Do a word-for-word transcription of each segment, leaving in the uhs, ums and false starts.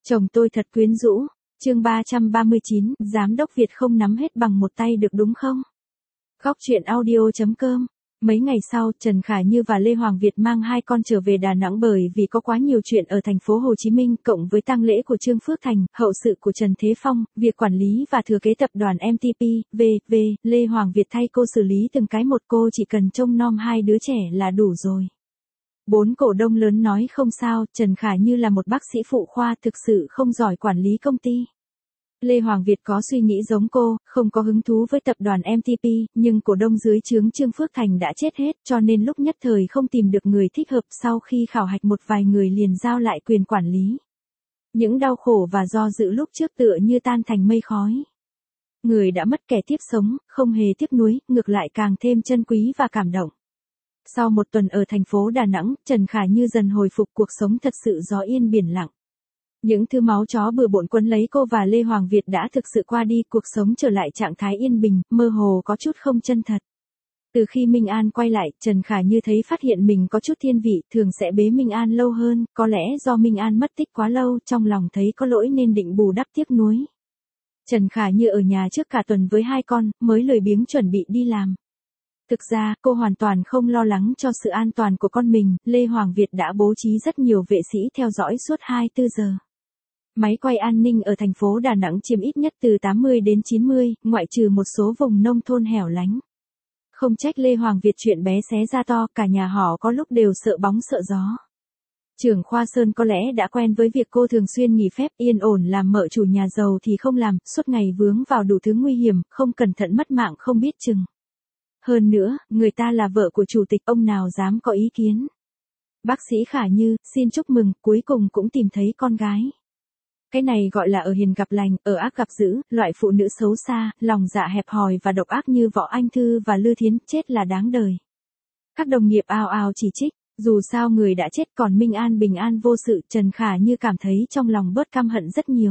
Chồng tôi thật quyến rũ. Chương ba trăm ba mươi chín, giám đốc Việt không nắm hết bằng một tay được đúng không? Góc truyện audio chấm com. Mấy ngày sau, Trần Khả Như và Lê Hoàng Việt mang hai con trở về Đà Nẵng bởi vì có quá nhiều chuyện ở thành phố Hồ Chí Minh, cộng với tang lễ của Trương Phước Thành, hậu sự của Trần Thế Phong, việc quản lý và thừa kế tập đoàn em tê pê, vê vê, Lê Hoàng Việt thay cô xử lý từng cái một, cô chỉ cần trông nom hai đứa trẻ là đủ rồi. Bốn cổ đông lớn nói không sao, Trần Khả Như là một bác sĩ phụ khoa thực sự không giỏi quản lý công ty. Lê Hoàng Việt có suy nghĩ giống cô, không có hứng thú với tập đoàn em tê pê, nhưng cổ đông dưới trướng Trương Phước Thành đã chết hết, cho nên lúc nhất thời không tìm được người thích hợp, sau khi khảo hạch một vài người liền giao lại quyền quản lý. Những đau khổ và do dự lúc trước tựa như tan thành mây khói. Người đã mất kẻ tiếp sống, không hề tiếc nuối, ngược lại càng thêm trân quý và cảm động. Sau một tuần ở thành phố Đà Nẵng, Trần Khả Như dần hồi phục, cuộc sống thật sự gió yên biển lặng. Những thứ máu chó bừa bộn quấn lấy cô và Lê Hoàng Việt đã thực sự qua đi, cuộc sống trở lại trạng thái yên bình, mơ hồ có chút không chân thật. Từ khi Minh An quay lại, Trần Khả Như thấy phát hiện mình có chút thiên vị, thường sẽ bế Minh An lâu hơn, có lẽ do Minh An mất tích quá lâu, trong lòng thấy có lỗi nên định bù đắp tiếc nuối. Trần Khả Như ở nhà trước cả tuần với hai con, mới lười biếng chuẩn bị đi làm. Thực ra, cô hoàn toàn không lo lắng cho sự an toàn của con mình, Lê Hoàng Việt đã bố trí rất nhiều vệ sĩ theo dõi suốt hai mươi tư giờ. Máy quay an ninh ở thành phố Đà Nẵng chiếm ít nhất từ tám mươi đến chín mươi, ngoại trừ một số vùng nông thôn hẻo lánh. Không trách Lê Hoàng Việt chuyện bé xé ra to, cả nhà họ có lúc đều sợ bóng sợ gió. Trưởng Khoa Sơn có lẽ đã quen với việc cô thường xuyên nghỉ phép, yên ổn làm mợ chủ nhà giàu thì không làm, suốt ngày vướng vào đủ thứ nguy hiểm, không cẩn thận mất mạng không biết chừng. Hơn nữa, người ta là vợ của chủ tịch, ông nào dám có ý kiến. Bác sĩ Khả Như, xin chúc mừng, cuối cùng cũng tìm thấy con gái. Cái này gọi là ở hiền gặp lành, ở ác gặp dữ, loại phụ nữ xấu xa, lòng dạ hẹp hòi và độc ác như Võ Anh Thư và Lư Thiến, chết là đáng đời. Các đồng nghiệp ào ào chỉ trích, dù sao người đã chết còn Minh An bình an vô sự, Trần Khả Như cảm thấy trong lòng bớt căm hận rất nhiều.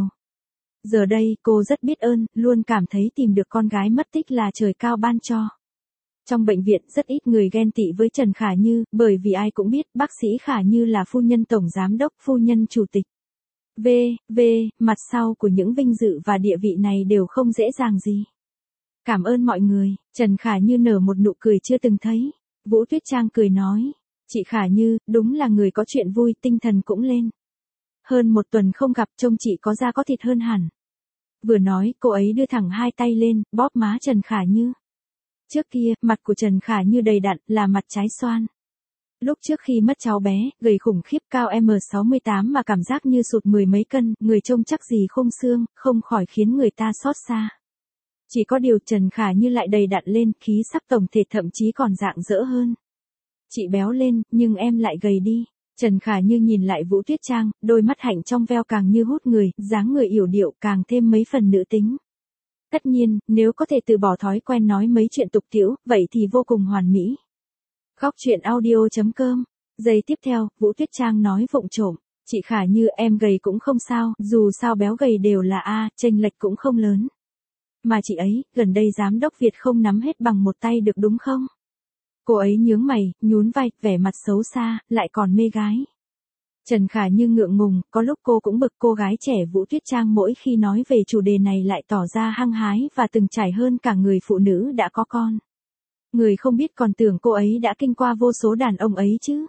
Giờ đây, cô rất biết ơn, luôn cảm thấy tìm được con gái mất tích là trời cao ban cho. Trong bệnh viện rất ít người ghen tị với Trần Khả Như, bởi vì ai cũng biết bác sĩ Khả Như là phu nhân tổng giám đốc, phu nhân chủ tịch. V, V, mặt sau của những vinh dự và địa vị này đều không dễ dàng gì. Cảm ơn mọi người, Trần Khả Như nở một nụ cười chưa từng thấy. Vũ Tuyết Trang cười nói, chị Khả Như, đúng là người có chuyện vui, tinh thần cũng lên. Hơn một tuần không gặp, trông chị có da có thịt hơn hẳn. Vừa nói, cô ấy đưa thẳng hai tay lên, bóp má Trần Khả Như. Trước kia, mặt của Trần Khả Như đầy đặn, là mặt trái xoan. Lúc trước khi mất cháu bé, gầy khủng khiếp, cao em sáu mươi tám mà cảm giác như sụt mười mấy cân, người trông chắc gì khung xương, không khỏi khiến người ta xót xa. Chỉ có điều Trần Khả Như lại đầy đặn lên, khí sắc tổng thể thậm chí còn rạng rỡ hơn. Chị béo lên, nhưng em lại gầy đi. Trần Khả Như nhìn lại Vũ Tuyết Trang, đôi mắt hạnh trong veo càng như hút người, dáng người yểu điệu càng thêm mấy phần nữ tính. Tất nhiên, nếu có thể từ bỏ thói quen nói mấy chuyện tục tĩu, vậy thì vô cùng hoàn mỹ. Góc truyện audio chấm com. Giây tiếp theo, Vũ Tuyết Trang nói vụng trộm, chị Khả Như, em gầy cũng không sao, dù sao béo gầy đều là A, chênh lệch cũng không lớn. Mà chị ấy, gần đây giám đốc Việt không nắm hết bằng một tay được đúng không? Cô ấy nhướng mày, nhún vai, vẻ mặt xấu xa, lại còn mê gái. Trần Khả Như ngượng ngùng, có lúc cô cũng bực cô gái trẻ Vũ Tuyết Trang mỗi khi nói về chủ đề này lại tỏ ra hăng hái và từng trải hơn cả người phụ nữ đã có con. Người không biết còn tưởng cô ấy đã kinh qua vô số đàn ông ấy chứ.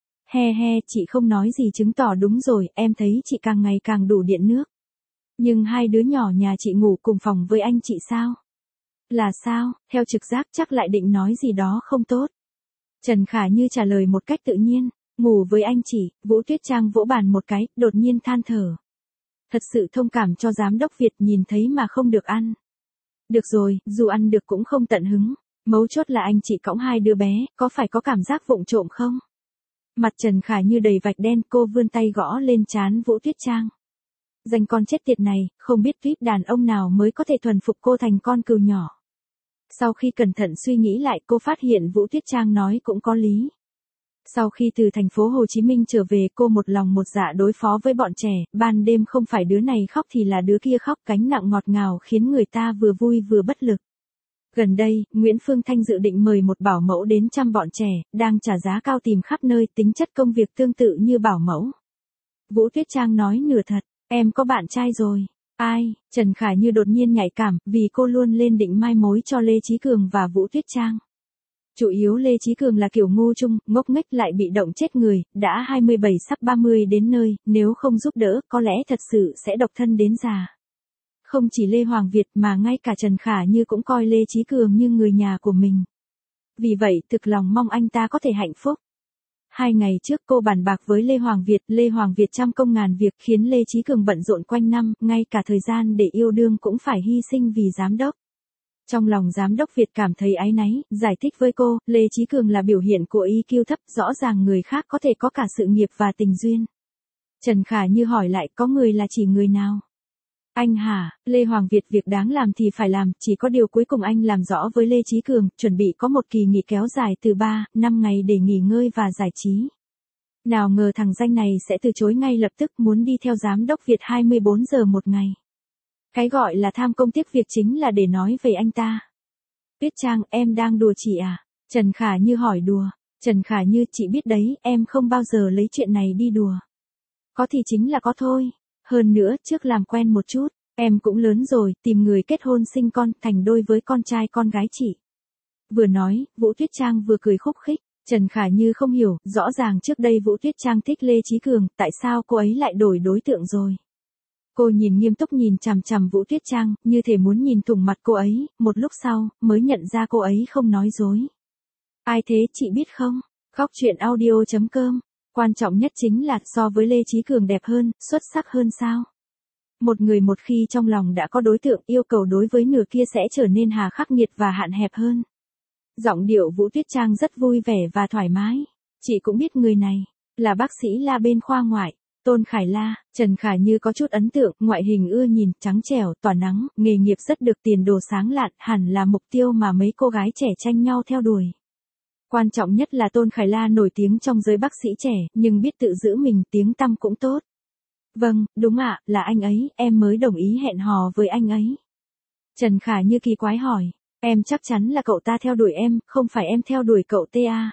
He he, chị không nói gì chứng tỏ đúng rồi, em thấy chị càng ngày càng đủ điện nước. Nhưng hai đứa nhỏ nhà chị ngủ cùng phòng với anh chị sao? Là sao, theo trực giác chắc lại định nói gì đó không tốt. Trần Khả Như trả lời một cách tự nhiên, ngủ với anh chị. Vũ Tuyết Trang vỗ bàn một cái, đột nhiên than thở. Thật sự thông cảm cho giám đốc Việt, nhìn thấy mà không được ăn. Được rồi, dù ăn được cũng không tận hứng. Mấu chốt là anh chị cõng hai đứa bé, có phải có cảm giác vụng trộm không? Mặt Trần Khả Như đầy vạch đen, cô vươn tay gõ lên trán Vũ Tuyết Trang. Danh con chết tiệt này, không biết tuyếp đàn ông nào mới có thể thuần phục cô thành con cừu nhỏ. Sau khi cẩn thận suy nghĩ lại, cô phát hiện Vũ Tuyết Trang nói cũng có lý. Sau khi từ thành phố Hồ Chí Minh trở về, cô một lòng một dạ đối phó với bọn trẻ, ban đêm không phải đứa này khóc thì là đứa kia khóc, gánh nặng ngọt ngào khiến người ta vừa vui vừa bất lực. Gần đây, Nguyễn Phương Thanh dự định mời một bảo mẫu đến chăm bọn trẻ, đang trả giá cao tìm khắp nơi, tính chất công việc tương tự như bảo mẫu. Vũ Tuyết Trang nói nửa thật, Em có bạn trai rồi. Ai? Trần Khả Như đột nhiên nhạy cảm, vì cô luôn lên định mai mối cho Lê Chí Cường và Vũ Tuyết Trang. Chủ yếu Lê Chí Cường là kiểu ngu chung, ngốc nghếch lại bị động chết người, đã hai mươi bảy sắp ba mươi đến nơi, nếu không giúp đỡ, có lẽ thật sự sẽ độc thân đến già. Không chỉ Lê Hoàng Việt mà ngay cả Trần Khả Như cũng coi Lê Chí Cường như người nhà của mình. Vì vậy, thực lòng mong anh ta có thể hạnh phúc. Hai ngày trước cô bàn bạc với Lê Hoàng Việt, Lê Hoàng Việt trăm công ngàn việc khiến Lê Chí Cường bận rộn quanh năm, ngay cả thời gian để yêu đương cũng phải hy sinh vì giám đốc. Trong lòng giám đốc Việt cảm thấy áy náy, giải thích với cô, Lê Chí Cường là biểu hiện của i kiu thấp, rõ ràng người khác có thể có cả sự nghiệp và tình duyên. Trần Khả Như hỏi lại, có người là chỉ người nào? Anh hả? Lê Hoàng Việt việc đáng làm thì phải làm, chỉ có điều cuối cùng anh làm rõ với Lê Chí Cường, chuẩn bị có một kỳ nghỉ kéo dài từ ba, năm ngày để nghỉ ngơi và giải trí. Nào ngờ thằng danh này sẽ từ chối ngay lập tức, muốn đi theo giám đốc Việt hai mươi bốn giờ một ngày. Cái gọi là tham công tiếc việc chính là để nói về anh ta. Tuyết Trang, em đang đùa chị à? Trần Khả Như hỏi đùa. Trần Khả Như, chị biết đấy, em không bao giờ lấy chuyện này đi đùa. Có thì chính là có thôi. Hơn nữa, trước làm quen một chút, em cũng lớn rồi, tìm người kết hôn sinh con, thành đôi với con trai con gái chị. Vừa nói, Vũ Tuyết Trang vừa cười khúc khích. Trần Khả Như không hiểu, rõ ràng trước đây Vũ Tuyết Trang thích Lê Chí Cường, tại sao cô ấy lại đổi đối tượng rồi? Cô nhìn nghiêm túc nhìn chằm chằm Vũ Tuyết Trang, như thể muốn nhìn thủng mặt cô ấy, một lúc sau, mới nhận ra cô ấy không nói dối. Ai thế chị biết không? Góc truyện audio chấm com. Quan trọng nhất chính là so với Lê Chí Cường đẹp hơn, xuất sắc hơn sao? Một người một khi trong lòng đã có đối tượng, yêu cầu đối với nửa kia sẽ trở nên hà khắc nghiệt và hạn hẹp hơn. Giọng điệu Vũ Tuyết Trang rất vui vẻ và thoải mái. Chị cũng biết người này, là bác sĩ La bên khoa ngoại. Tôn Khải La. Trần Khả Như có chút ấn tượng, ngoại hình ưa nhìn, trắng trẻo, tỏa nắng, nghề nghiệp rất được tiền đồ sáng lạn, hẳn là mục tiêu mà mấy cô gái trẻ tranh nhau theo đuổi. Quan trọng nhất là Tôn Khải La nổi tiếng trong giới bác sĩ trẻ, nhưng biết tự giữ mình, tiếng tăm cũng tốt. Vâng, đúng ạ, là anh ấy, em mới đồng ý hẹn hò với anh ấy. Trần Khả Như kỳ quái hỏi, em chắc chắn là cậu ta theo đuổi em, không phải em theo đuổi cậu ta à?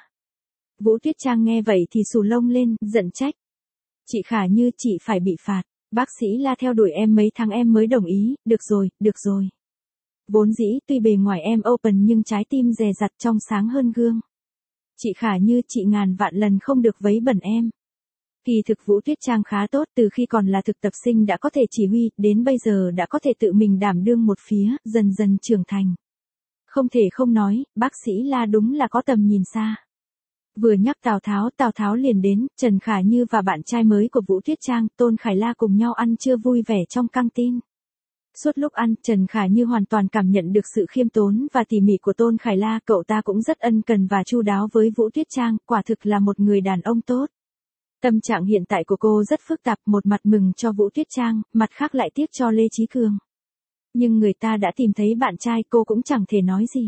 Vũ Tuyết Trang nghe vậy thì xù lông lên, giận trách. Chị Khả Như, chị phải bị phạt, bác sĩ La theo đuổi em mấy tháng em mới đồng ý, được rồi, được rồi. Vốn dĩ tuy bề ngoài em open nhưng trái tim dè dặt trong sáng hơn gương. Chị Khả Như, chị ngàn vạn lần không được vấy bẩn em. Kỳ thực Vũ Tuyết Trang khá tốt, từ khi còn là thực tập sinh đã có thể chỉ huy, đến bây giờ đã có thể tự mình đảm đương một phía, dần dần trưởng thành. Không thể không nói, bác sĩ La đúng là có tầm nhìn xa. Vừa nhắc Tào Tháo, Tào Tháo liền đến, Trần Khả Như và bạn trai mới của Vũ Tuyết Trang, Tôn Khải La cùng nhau ăn trưa vui vẻ trong căng tin. Suốt lúc ăn, Trần Khả Như hoàn toàn cảm nhận được sự khiêm tốn và tỉ mỉ của Tôn Khải La, cậu ta cũng rất ân cần và chu đáo với Vũ Tuyết Trang, quả thực là một người đàn ông tốt. Tâm trạng hiện tại của cô rất phức tạp, một mặt mừng cho Vũ Tuyết Trang, mặt khác lại tiếc cho Lê Chí Cường. Nhưng người ta đã tìm thấy bạn trai, cô cũng chẳng thể nói gì.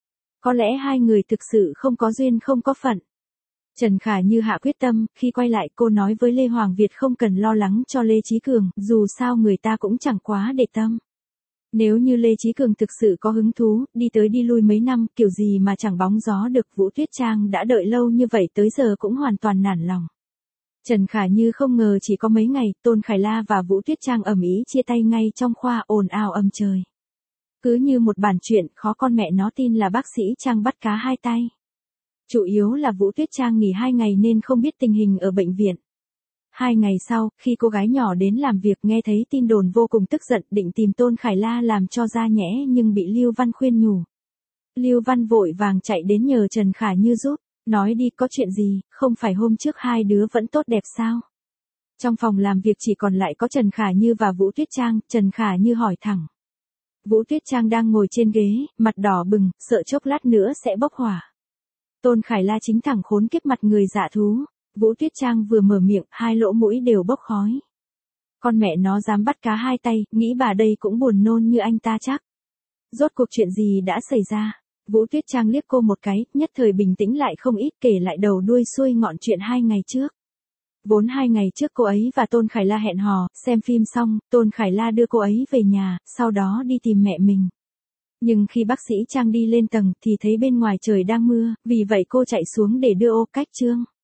Có lẽ hai người thực sự không có duyên không có phận. Trần Khả Như hạ quyết tâm, khi quay lại cô nói với Lê Hoàng Việt không cần lo lắng cho Lê Chí Cường, dù sao người ta cũng chẳng quá để tâm. Nếu như Lê Chí Cường thực sự có hứng thú, đi tới đi lui mấy năm, kiểu gì mà chẳng bóng gió được. Vũ Tuyết Trang đã đợi lâu như vậy tới giờ cũng hoàn toàn nản lòng. Trần Khả Như không ngờ chỉ có mấy ngày, Tôn Khải La và Vũ Tuyết Trang ầm ĩ chia tay ngay trong khoa, ồn ào âm trời. Cứ như một bản chuyện, khó con mẹ nó tin là bác sĩ Trang bắt cá hai tay. Chủ yếu là Vũ Tuyết Trang nghỉ hai ngày nên không biết tình hình ở bệnh viện. Hai ngày sau, khi cô gái nhỏ đến làm việc nghe thấy tin đồn vô cùng tức giận, định tìm Tôn Khải La làm cho ra nhẽ nhưng bị Lưu Văn khuyên nhủ. Lưu Văn vội vàng chạy đến nhờ Trần Khả Như giúp, nói đi có chuyện gì, không phải hôm trước hai đứa vẫn tốt đẹp sao? Trong phòng làm việc chỉ còn lại có Trần Khả Như và Vũ Tuyết Trang, Trần Khả Như hỏi thẳng. Vũ Tuyết Trang đang ngồi trên ghế, mặt đỏ bừng, sợ chốc lát nữa sẽ bốc hỏa. Tôn Khải La chính thẳng khốn kiếp mặt người dạ thú. Vũ Tuyết Trang vừa mở miệng, hai lỗ mũi đều bốc khói. Con mẹ nó dám bắt cá hai tay, nghĩ bà đây cũng buồn nôn như anh ta chắc. Rốt cuộc chuyện gì đã xảy ra? Vũ Tuyết Trang liếc cô một cái, nhất thời bình tĩnh lại không ít, kể lại đầu đuôi xuôi ngọn chuyện hai ngày trước. Vốn hai ngày trước cô ấy và Tôn Khải La hẹn hò, xem phim xong, Tôn Khải La đưa cô ấy về nhà, sau đó đi tìm mẹ mình. Nhưng khi bác sĩ Trang đi lên tầng thì thấy bên ngoài trời đang mưa, vì vậy cô chạy xuống để đưa ô cách trương.